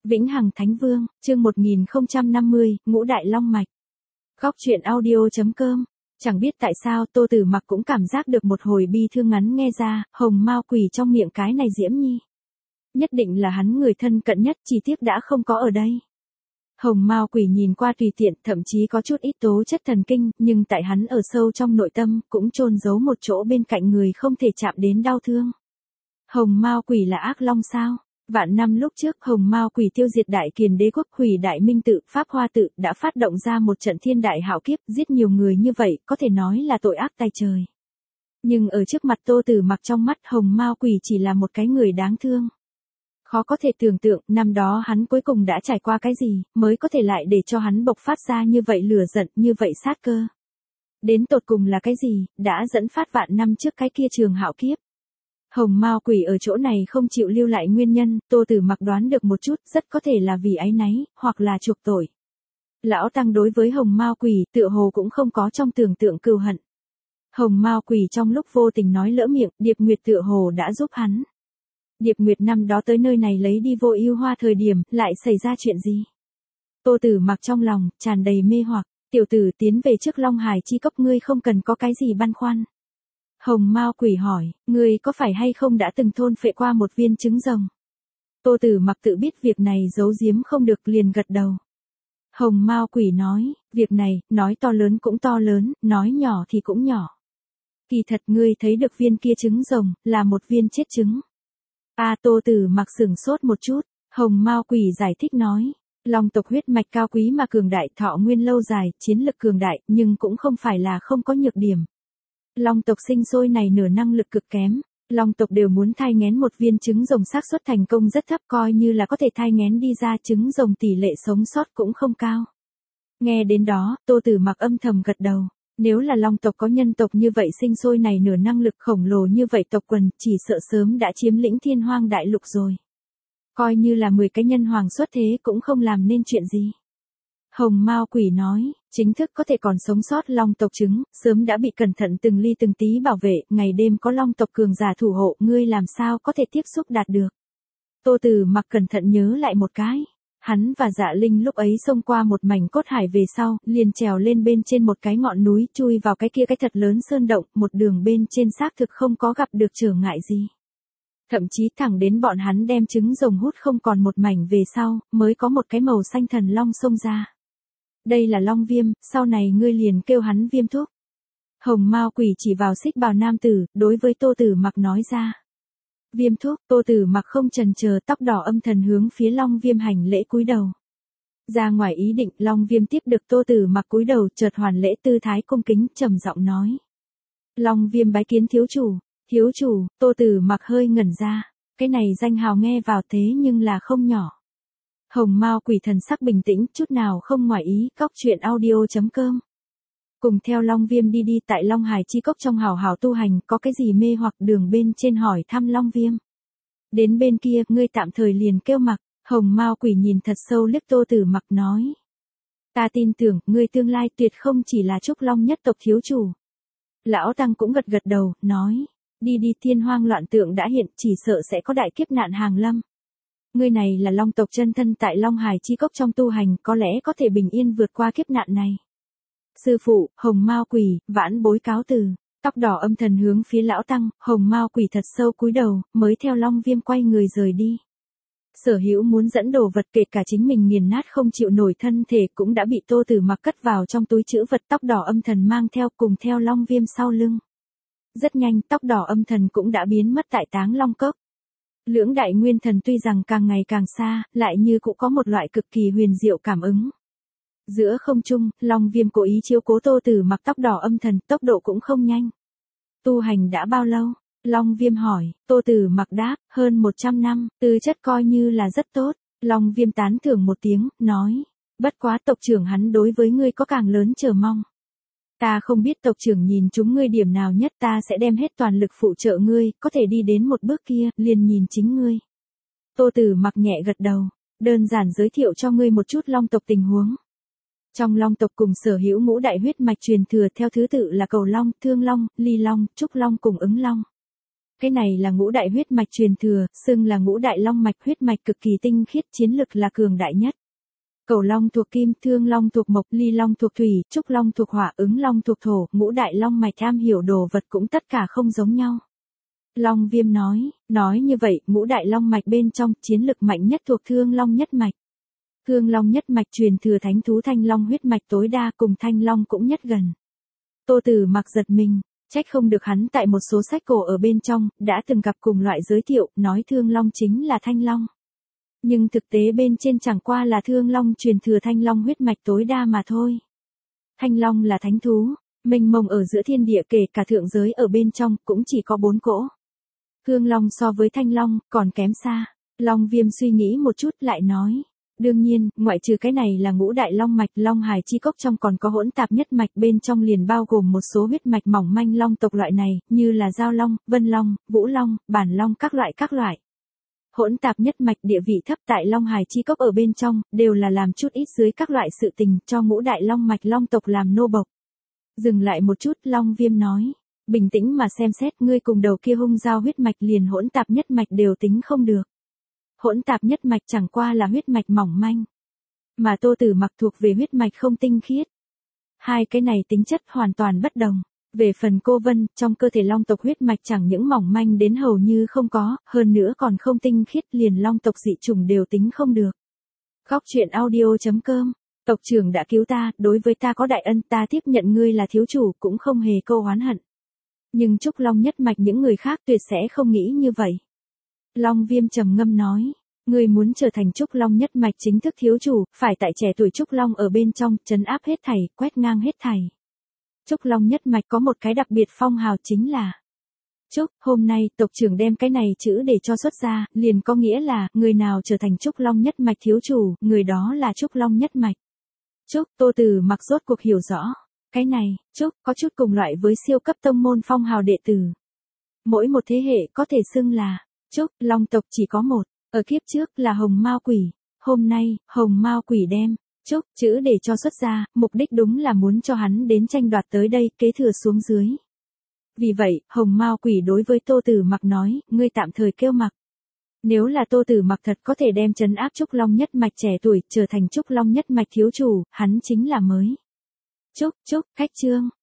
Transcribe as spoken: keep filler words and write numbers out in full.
Vĩnh Hằng Thánh Vương, chương một nghìn không trăm năm mươi, Ngũ Đại Long Mạch. Góc truyện audio.com. Chẳng biết tại sao Tô Tử Mặc cũng cảm giác được một hồi bi thương ngắn nghe ra, hồng mao quỷ trong miệng cái này Diễm Nhi. Nhất định là hắn người thân cận nhất, chi tiết đã không có ở đây. Hồng mao quỷ nhìn qua tùy tiện, thậm chí có chút ít tố chất thần kinh, nhưng tại hắn ở sâu trong nội tâm, cũng chôn giấu một chỗ bên cạnh người không thể chạm đến đau thương. Hồng mao quỷ là ác long sao? Vạn năm lúc trước, hồng mao quỷ tiêu diệt Đại Kiền đế quốc, hủy Đại Minh tự, Pháp Hoa tự, đã phát động ra một trận thiên đại hạo kiếp, giết nhiều người như vậy, có thể nói là tội ác tày trời. Nhưng ở trước mặt Tô Tử Mặc, trong mắt hồng mao quỷ chỉ là một cái người đáng thương. Khó có thể tưởng tượng, năm đó hắn cuối cùng đã trải qua cái gì, mới có thể lại để cho hắn bộc phát ra như vậy lửa giận, như vậy sát cơ. Đến tột cùng là cái gì, đã dẫn phát vạn năm trước cái kia trường hạo kiếp. Hồng mao quỷ ở chỗ này không chịu lưu lại nguyên nhân, Tô Tử Mặc đoán được một chút, rất có thể là vì áy náy, hoặc là chuộc tội. Lão Tăng đối với hồng mao quỷ, tựa hồ cũng không có trong tưởng tượng cừu hận. Hồng mao quỷ trong lúc vô tình nói lỡ miệng, Điệp Nguyệt tựa hồ đã giúp hắn. Điệp Nguyệt năm đó tới nơi này lấy đi Vô Ưu Hoa thời điểm, lại xảy ra chuyện gì? Tô Tử Mặc trong lòng tràn đầy mê hoặc, tiểu tử tiến về trước Long Hải chi cốc, ngươi không cần có cái gì băn khoăn. Hồng mao quỷ hỏi, ngươi có phải hay không đã từng thôn phệ qua một viên trứng rồng? Tô Tử Mặc tự biết việc này giấu giếm không được, liền gật đầu. Hồng mao quỷ nói, việc này, nói to lớn cũng to lớn, nói nhỏ thì cũng nhỏ. Kỳ thật ngươi thấy được viên kia trứng rồng, là một viên chết trứng. A Tô Tử Mặc sửng sốt một chút, hồng mao quỷ giải thích nói, long tộc huyết mạch cao quý mà cường đại, thọ nguyên lâu dài, chiến lực cường đại, nhưng cũng không phải là không có nhược điểm. Long tộc sinh sôi này nửa năng lực cực kém, long tộc đều muốn thai nghén một viên trứng rồng, xác suất thành công rất thấp, coi như là có thể thai nghén đi ra trứng rồng tỷ lệ sống sót cũng không cao. Nghe đến đó, Tô Tử Mặc âm thầm gật đầu, nếu là long tộc có nhân tộc như vậy sinh sôi này nửa năng lực khổng lồ như vậy tộc quần, chỉ sợ sớm đã chiếm lĩnh Thiên Hoang đại lục rồi. Coi như là mười cái nhân hoàng xuất thế cũng không làm nên chuyện gì. Hồng mao quỷ nói, chính thức có thể còn sống sót long tộc trứng, sớm đã bị cẩn thận từng ly từng tí bảo vệ, ngày đêm có long tộc cường giả thủ hộ, ngươi làm sao có thể tiếp xúc đạt được. Tô Tử Mặc cẩn thận nhớ lại một cái, hắn và Dạ Linh lúc ấy xông qua một mảnh cốt hải về sau, liền trèo lên bên trên một cái ngọn núi, chui vào cái kia cái thật lớn sơn động, một đường bên trên xác thực không có gặp được trở ngại gì. Thậm chí thẳng đến bọn hắn đem trứng rồng hút không còn một mảnh về sau, mới có một cái màu xanh thần long xông ra. Đây là long viêm, sau này ngươi liền kêu hắn Viêm Thúc. Hồng mao quỷ chỉ vào xích bào nam tử, đối với Tô Tử Mặc nói ra. Viêm Thúc, Tô Tử Mặc không chần chờ, tóc đỏ âm thần hướng phía long viêm hành lễ cúi đầu. Ra ngoài ý định, long viêm tiếp được Tô Tử Mặc cúi đầu, chợt hoàn lễ tư thái cung kính, trầm giọng nói. Long viêm bái kiến thiếu chủ. Thiếu chủ, Tô Tử Mặc hơi ngẩn ra, cái này danh hào nghe vào thế nhưng là không nhỏ. Hồng mao quỷ thần sắc bình tĩnh, chút nào không ngoài ý, góc truyện audio.com. Cùng theo long viêm đi đi tại Long Hải chi cốc trong hào hào tu hành, có cái gì mê hoặc đường bên trên hỏi thăm long viêm. Đến bên kia, ngươi tạm thời liền kêu Mặc. Hồng mao quỷ nhìn thật sâu liếc Tô Tử Mặc nói. Ta tin tưởng, ngươi tương lai tuyệt không chỉ là trúc long nhất tộc thiếu chủ. Lão Tăng cũng gật gật đầu, nói. Đi đi, thiên hoang loạn tượng đã hiện, chỉ sợ sẽ có đại kiếp nạn hàng lâm. Ngươi này là long tộc chân thân tại Long Hải chi cốc trong tu hành, có lẽ có thể bình yên vượt qua kiếp nạn này. Sư phụ, hồng mao quỷ, vãn bối cáo từ. Tóc đỏ âm thần hướng phía lão Tăng, hồng mao quỷ thật sâu cúi đầu, mới theo long viêm quay người rời đi. Sở hữu muốn dẫn đồ vật, kể cả chính mình nghiền nát không chịu nổi thân thể, cũng đã bị Tô Tử Mặc cất vào trong túi trữ vật, tóc đỏ âm thần mang theo, cùng theo long viêm sau lưng. Rất nhanh, tóc đỏ âm thần cũng đã biến mất tại Táng Long Cốc. Lưỡng đại nguyên thần tuy rằng càng ngày càng xa, lại như cũng có một loại cực kỳ huyền diệu cảm ứng. Giữa không trung, long viêm cố ý chiếu cố Tô Tử Mặc, tóc đỏ âm thần, tốc độ cũng không nhanh. Tu hành đã bao lâu? Long viêm hỏi. Tô Tử Mặc đáp, hơn một trăm năm, tư chất coi như là rất tốt. Long viêm tán thưởng một tiếng, nói. Bất quá tộc trưởng hắn đối với ngươi có càng lớn chờ mong. Ta không biết tộc trưởng nhìn chúng ngươi điểm nào nhất, ta sẽ đem hết toàn lực phụ trợ ngươi, có thể đi đến một bước kia, liền nhìn chính ngươi. Tô Tử Mặc nhẹ gật đầu, đơn giản giới thiệu cho ngươi một chút long tộc tình huống. Trong long tộc cùng sở hữu ngũ đại huyết mạch truyền thừa theo thứ tự là Cầu Long, Thương Long, Ly Long, Trúc Long cùng Ứng Long. Cái này là ngũ đại huyết mạch truyền thừa, xưng là ngũ đại long mạch, huyết mạch cực kỳ tinh khiết, chiến lực là cường đại nhất. Cẩu long thuộc kim, thương long thuộc mộc, ly long thuộc thủy, trúc long thuộc hỏa, ứng long thuộc thổ, ngũ đại long mạch am hiểu đồ vật cũng tất cả không giống nhau. Long Viêm nói, nói như vậy, ngũ đại long mạch bên trong, chiến lực mạnh nhất thuộc thương long nhất mạch. Thương long nhất mạch truyền thừa thánh thú thanh long huyết mạch tối đa, cùng thanh long cũng nhất gần. Tô Tử Mặc giật mình, trách không được hắn tại một số sách cổ ở bên trong, đã từng gặp cùng loại giới thiệu, nói thương long chính là thanh long. Nhưng thực tế bên trên chẳng qua là thương long truyền thừa thanh long huyết mạch tối đa mà thôi. Thanh long là thánh thú, mênh mông ở giữa thiên địa, kể cả thượng giới ở bên trong, cũng chỉ có bốn cỗ. Thương long so với thanh long, còn kém xa. Long Viêm suy nghĩ một chút lại nói. Đương nhiên, ngoại trừ cái này là ngũ đại long mạch, long hài chi cốc trong còn có hỗn tạp nhất mạch, bên trong liền bao gồm một số huyết mạch mỏng manh long tộc loại này, như là giao long, vân long, vũ long, bản long các loại các loại. Hỗn tạp nhất mạch địa vị thấp tại long hài chi cốc ở bên trong, đều là làm chút ít dưới các loại sự tình, cho ngũ đại long mạch long tộc làm nô bộc. Dừng lại một chút, Long Viêm nói, bình tĩnh mà xem xét, ngươi cùng đầu kia hung giao huyết mạch liền hỗn tạp nhất mạch đều tính không được. Hỗn tạp nhất mạch chẳng qua là huyết mạch mỏng manh, mà Tô Tử Mặc thuộc về huyết mạch không tinh khiết. Hai cái này tính chất hoàn toàn bất đồng. Về phần Cô Vân, trong cơ thể long tộc huyết mạch chẳng những mỏng manh đến hầu như không có, hơn nữa còn không tinh khiết, liền long tộc dị chủng đều tính không được. Góc truyện audio chấm com, tộc trưởng đã cứu ta, đối với ta có đại ân, ta tiếp nhận ngươi là thiếu chủ, cũng không hề câu oán hận. Nhưng Trúc Long nhất mạch những người khác tuyệt sẽ không nghĩ như vậy. Long Viêm trầm ngâm nói, ngươi muốn trở thành Trúc Long nhất mạch chính thức thiếu chủ, phải tại trẻ tuổi Trúc Long ở bên trong, trấn áp hết thảy, quét ngang hết thảy. Trúc Long nhất mạch có một cái đặc biệt phong hào chính là Trúc, hôm nay tộc trưởng đem cái này chữ để cho xuất ra, liền có nghĩa là, người nào trở thành Trúc Long nhất mạch thiếu chủ, người đó là Trúc Long nhất mạch. Trúc, Tô Tử Mặc rốt cuộc hiểu rõ, cái này, Trúc, có chút cùng loại với siêu cấp tông môn phong hào đệ tử. Mỗi một thế hệ có thể xưng là Trúc, Long tộc chỉ có một, ở kiếp trước là Hồng Mao Quỷ, hôm nay, Hồng Mao Quỷ đem Trúc chữ để cho xuất ra, mục đích đúng là muốn cho hắn đến tranh đoạt tới đây, kế thừa xuống dưới. Vì vậy, Hồng Mao Quỷ đối với Tô Tử Mặc nói, ngươi tạm thời kêu mặc. Nếu là Tô Tử Mặc thật có thể đem trấn áp Trúc Long nhất mạch trẻ tuổi, trở thành Trúc Long nhất mạch thiếu chủ, hắn chính là mới. Trúc, Trúc, khách trương,